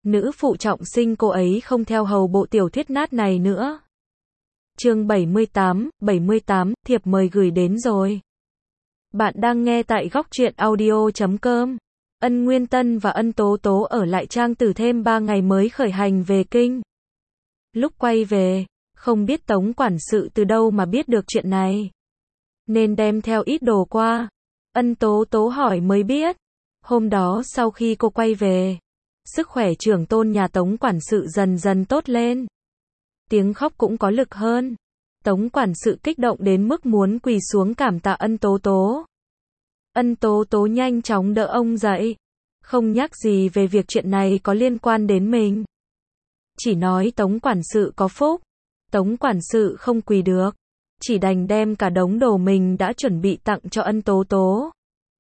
nữ phụ trọng sinh cô ấy không theo hầu bộ tiểu thuyết nát này nữa. Chương 78, thiệp mời gửi đến rồi. Bạn đang nghe tại góc truyện audio.com. Ân Nguyên Tân và Ân Tố Tố ở lại Trang Tử thêm 3 ngày mới khởi hành về kinh. Lúc quay về, không biết Tống quản sự từ đâu mà biết được chuyện này, nên đem theo ít đồ qua. Ân Tố Tố hỏi mới biết. Hôm đó sau khi cô quay về, sức khỏe trưởng tôn nhà Tống quản sự dần dần tốt lên. Tiếng khóc cũng có lực hơn. Tống quản sự kích động đến mức muốn quỳ xuống cảm tạ Ân Tố Tố. Ân Tố Tố nhanh chóng đỡ ông dậy. Không nhắc gì về việc chuyện này có liên quan đến mình. Chỉ nói Tống quản sự có phúc. Tống quản sự không quỳ được, chỉ đành đem cả đống đồ mình đã chuẩn bị tặng cho Ân Tố Tố,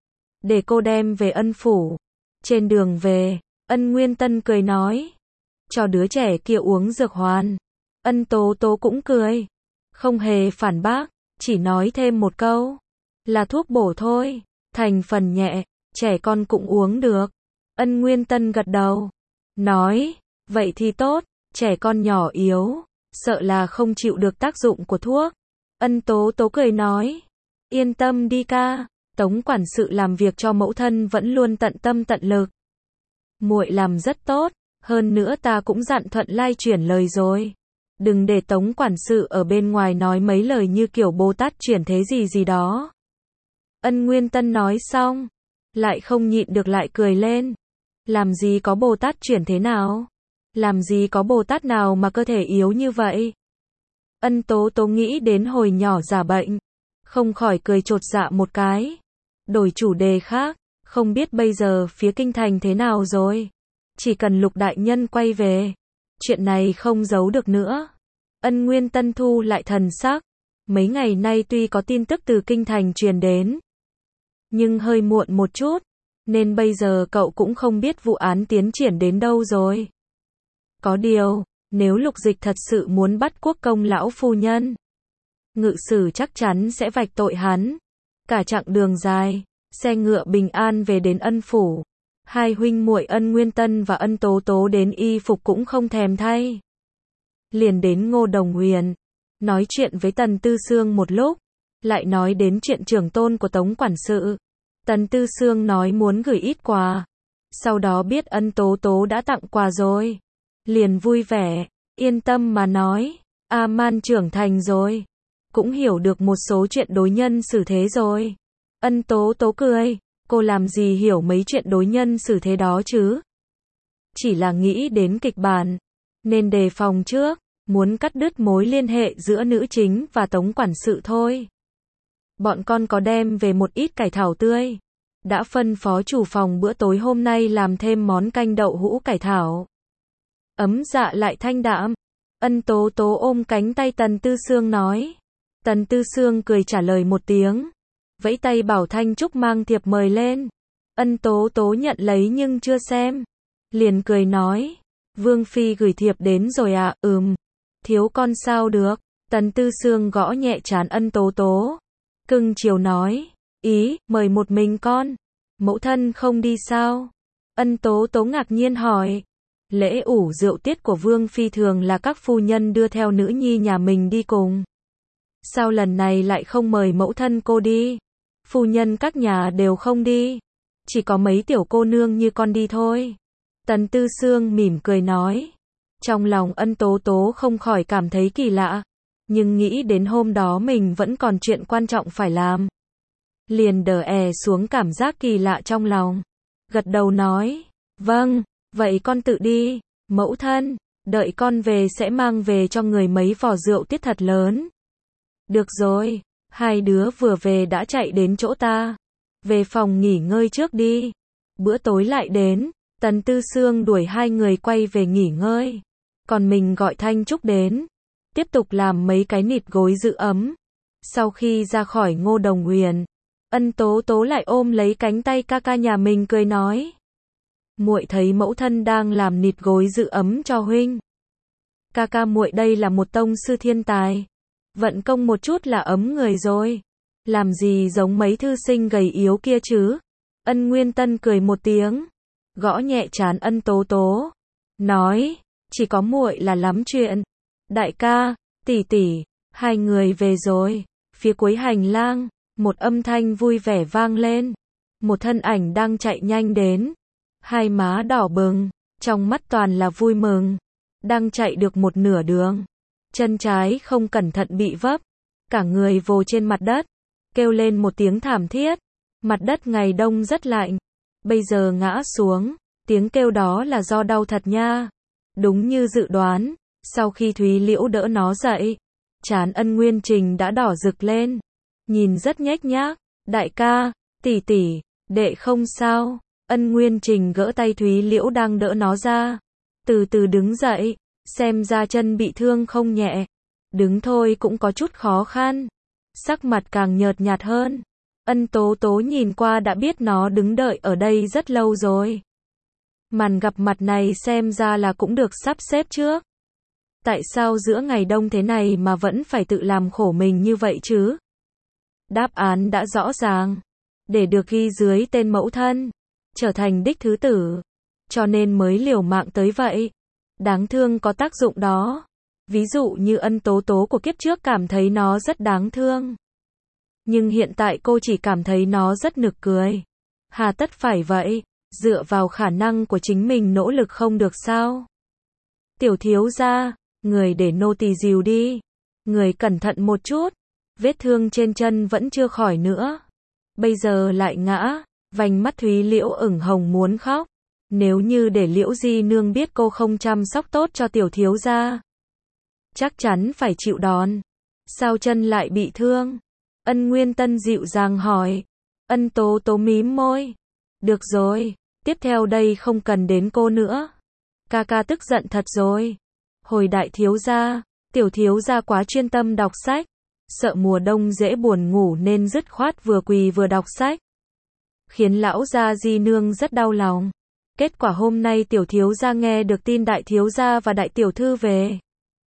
để cô đem về Ân phủ. Trên đường về, Ân Nguyên Tân cười nói, cho đứa trẻ kia uống dược hoàn. Ân Tố Tố cũng cười, không hề phản bác, chỉ nói thêm một câu, là thuốc bổ thôi, thành phần nhẹ, trẻ con cũng uống được. Ân Nguyên Tân gật đầu, nói, vậy thì tốt, trẻ con nhỏ yếu, sợ là không chịu được tác dụng của thuốc. Ân Tố Tố cười nói, yên tâm đi ca, Tống quản sự làm việc cho mẫu thân vẫn luôn tận tâm tận lực. Muội làm rất tốt, hơn nữa ta cũng dặn Thuận Lai chuyển lời rồi. Đừng để Tống quản sự ở bên ngoài nói mấy lời như kiểu Bồ Tát chuyển thế gì gì đó. Ân Nguyên Tân nói xong, lại không nhịn được lại cười lên. Làm gì có Bồ Tát chuyển thế nào? Làm gì có Bồ Tát nào mà cơ thể yếu như vậy? Ân Tố Tố nghĩ đến hồi nhỏ giả bệnh, không khỏi cười chột dạ một cái. Đổi chủ đề khác, không biết bây giờ phía kinh thành thế nào rồi? Chỉ cần Lục đại nhân quay về, chuyện này không giấu được nữa. Ân Nguyên Tân thu lại thần sắc. Mấy ngày nay tuy có tin tức từ kinh thành truyền đến, nhưng hơi muộn một chút, nên bây giờ cậu cũng không biết vụ án tiến triển đến đâu rồi. Có điều, nếu Lục Dịch thật sự muốn bắt Quốc công lão phu nhân, ngự sử chắc chắn sẽ vạch tội hắn. Cả chặng đường dài, xe ngựa bình an về đến Ân phủ. Hai huynh muội Ân Nguyên Tân và Ân Tố Tố đến y phục cũng không thèm thay. Liền đến Ngô Đồng Huyền, nói chuyện với Tần Tư Sương một lúc, lại nói đến chuyện trưởng tôn của Tống quản sự. Tần Tư Sương nói muốn gửi ít quà, sau đó biết Ân Tố Tố đã tặng quà rồi, liền vui vẻ, yên tâm mà nói, A Man trưởng thành rồi, cũng hiểu được một số chuyện đối nhân xử thế rồi. Ân Tố Tố cười, cô làm gì hiểu mấy chuyện đối nhân xử thế đó chứ? Chỉ là nghĩ đến kịch bản, nên đề phòng trước, muốn cắt đứt mối liên hệ giữa nữ chính và Tống quản sự thôi. Bọn con có đem về một ít cải thảo tươi, đã phân phó chủ phòng bữa tối hôm nay làm thêm món canh đậu hũ cải thảo. Ấm dạ lại thanh đạm. Ân Tố Tố ôm cánh tay Tần Tư Sương nói. Tần Tư Sương cười trả lời một tiếng, vẫy tay bảo Thanh Trúc mang thiệp mời lên. Ân Tố Tố nhận lấy nhưng chưa xem, liền cười nói, Vương Phi gửi thiệp đến rồi à? Thiếu con sao được. Tần Tư Sương gõ nhẹ trán Ân Tố Tố, cưng chiều nói, mời một mình con, mẫu thân không đi sao? Ân Tố Tố ngạc nhiên hỏi, lễ ủ rượu tiết của Vương Phi thường là các phu nhân đưa theo nữ nhi nhà mình đi cùng. Sao lần này lại không mời mẫu thân cô đi? Phu nhân các nhà đều không đi, chỉ có mấy tiểu cô nương như con đi thôi. Tần Tư Sương mỉm cười nói. Trong lòng Ân Tố Tố không khỏi cảm thấy kỳ lạ, nhưng nghĩ đến hôm đó mình vẫn còn chuyện quan trọng phải làm, liền đè xuống cảm giác kỳ lạ trong lòng, gật đầu nói, vâng, vậy con tự đi, mẫu thân, đợi con về sẽ mang về cho người mấy vò rượu tiết thật lớn. Được rồi, hai đứa vừa về đã chạy đến chỗ ta, về phòng nghỉ ngơi trước đi, bữa tối lại đến. Tần Tư Sương đuổi hai người quay về nghỉ ngơi, còn mình gọi Thanh Trúc đến, tiếp tục làm mấy cái nịt gối giữ ấm. Sau khi ra khỏi Ngô Đồng Huyền, Ân Tố Tố lại ôm lấy cánh tay ca ca nhà mình cười nói, muội thấy mẫu thân đang làm nịt gối giữ ấm cho huynh. Ca ca muội đây là một tông sư thiên tài, vận công một chút là ấm người rồi, làm gì giống mấy thư sinh gầy yếu kia chứ? Ân Nguyên Tân cười một tiếng, gõ nhẹ trán Ân Tố Tố, nói, chỉ có muội là lắm chuyện. Đại ca, tỷ tỷ, hai người về rồi. Phía cuối hành lang, một âm thanh vui vẻ vang lên. Một thân ảnh đang chạy nhanh đến. Hai má đỏ bừng, trong mắt toàn là vui mừng. Đang chạy được một nửa đường. Chân trái không cẩn thận bị vấp. Cả người vồ trên mặt đất. Kêu lên một tiếng thảm thiết. Mặt đất ngày đông rất lạnh. Bây giờ ngã xuống. Tiếng kêu đó là do đau thật nha. Đúng như dự đoán. Sau khi Thúy Liễu đỡ nó dậy, trán Ân Nguyên Trình đã đỏ rực lên. Nhìn rất nhếch nhác. Đại ca, tỷ tỷ, đệ không sao. Ân Nguyên Trình gỡ tay Thúy Liễu đang đỡ nó ra. Từ từ đứng dậy. Xem ra chân bị thương không nhẹ. Đứng thôi cũng có chút khó khăn. Sắc mặt càng nhợt nhạt hơn. Ân Tố Tố nhìn qua đã biết nó đứng đợi ở đây rất lâu rồi. Màn gặp mặt này xem ra là cũng được sắp xếp trước. Tại sao giữa ngày đông thế này mà vẫn phải tự làm khổ mình như vậy chứ? Đáp án đã rõ ràng. Để được ghi dưới tên mẫu thân. Trở thành đích thứ tử. Cho nên mới liều mạng tới vậy. Đáng thương có tác dụng đó. Ví dụ như Ân Tố Tố của kiếp trước cảm thấy nó rất đáng thương. Nhưng hiện tại cô chỉ cảm thấy nó rất nực cười. Hà tất phải vậy, dựa vào khả năng của chính mình nỗ lực không được sao? Tiểu thiếu gia, người để nô tỳ dìu đi. Người cẩn thận một chút. Vết thương trên chân vẫn chưa khỏi nữa. Bây giờ lại ngã. Vành mắt Thúy Liễu ửng hồng muốn khóc. Nếu như để Liễu Di Nương biết cô không chăm sóc tốt cho tiểu thiếu gia, chắc chắn phải chịu đòn. Sao chân lại bị thương? Ân Nguyên Tân dịu dàng hỏi. Ân Tố Tố mím môi. Được rồi, tiếp theo đây không cần đến cô nữa. Ca ca tức giận thật rồi. Hồi đại thiếu gia, tiểu thiếu gia quá chuyên tâm đọc sách. Sợ mùa đông dễ buồn ngủ nên dứt khoát vừa quỳ vừa đọc sách. Khiến lão gia Di Nương rất đau lòng. Kết quả hôm nay tiểu thiếu gia nghe được tin đại thiếu gia và đại tiểu thư về.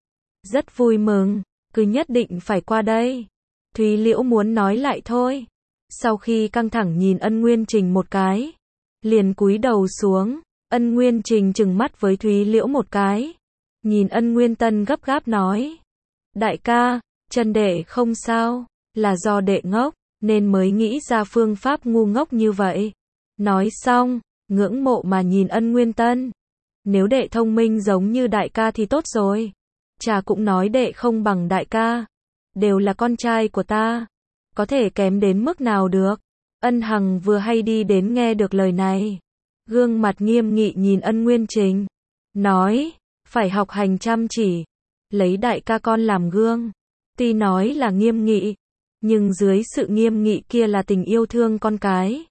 Rất vui mừng, cứ nhất định phải qua đây. Thúy Liễu muốn nói lại thôi. Sau khi căng thẳng nhìn Ân Nguyên Trình một cái, liền cúi đầu xuống. Ân Nguyên Trình trừng mắt với Thúy Liễu một cái. Nhìn Ân Nguyên Tân gấp gáp nói. Đại ca, chân đệ không sao, là do đệ ngốc, nên mới nghĩ ra phương pháp ngu ngốc như vậy. Nói xong, ngưỡng mộ mà nhìn Ân Nguyên Tân. Nếu đệ thông minh giống như đại ca thì tốt rồi. Cha cũng nói đệ không bằng đại ca. Đều là con trai của ta. Có thể kém đến mức nào được. Ân Hằng vừa hay đi đến nghe được lời này. Gương mặt nghiêm nghị nhìn Ân Nguyên Trình. Nói, phải học hành chăm chỉ. Lấy đại ca con làm gương. Tuy nói là nghiêm nghị, nhưng dưới sự nghiêm nghị kia là tình yêu thương con cái.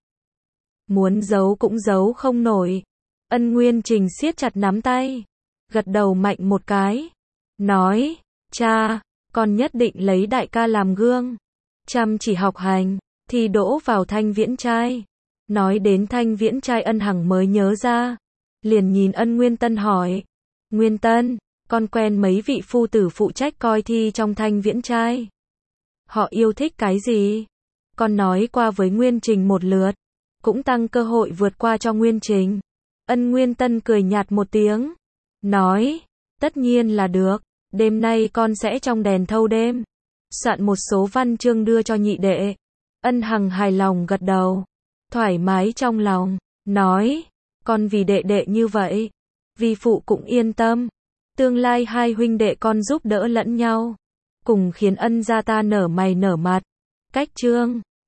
Muốn giấu cũng giấu không nổi. Ân Nguyên Trình siết chặt nắm tay. Gật đầu mạnh một cái. Nói, cha, con nhất định lấy đại ca làm gương. Chăm chỉ học hành, thi đỗ vào Thanh Viễn Trai. Nói đến Thanh Viễn Trai Ân Hằng mới nhớ ra. Liền nhìn Ân Nguyên Tân hỏi. Nguyên Tân, con quen mấy vị phu tử phụ trách coi thi trong Thanh Viễn Trai. Họ yêu thích cái gì? Con nói qua với Nguyên Trình một lượt. Cũng tăng cơ hội vượt qua cho Nguyên Trình. Ân Nguyên Tân cười nhạt một tiếng. Nói, tất nhiên là được. Đêm nay con sẽ trong đèn thâu đêm. Soạn một số văn chương đưa cho nhị đệ. Ân Hằng hài lòng gật đầu. Thoải mái trong lòng. Nói, con vì đệ đệ như vậy. Vi phụ cũng yên tâm. Tương lai hai huynh đệ con giúp đỡ lẫn nhau. Cùng khiến Ân gia ta nở mày nở mặt. Cách chương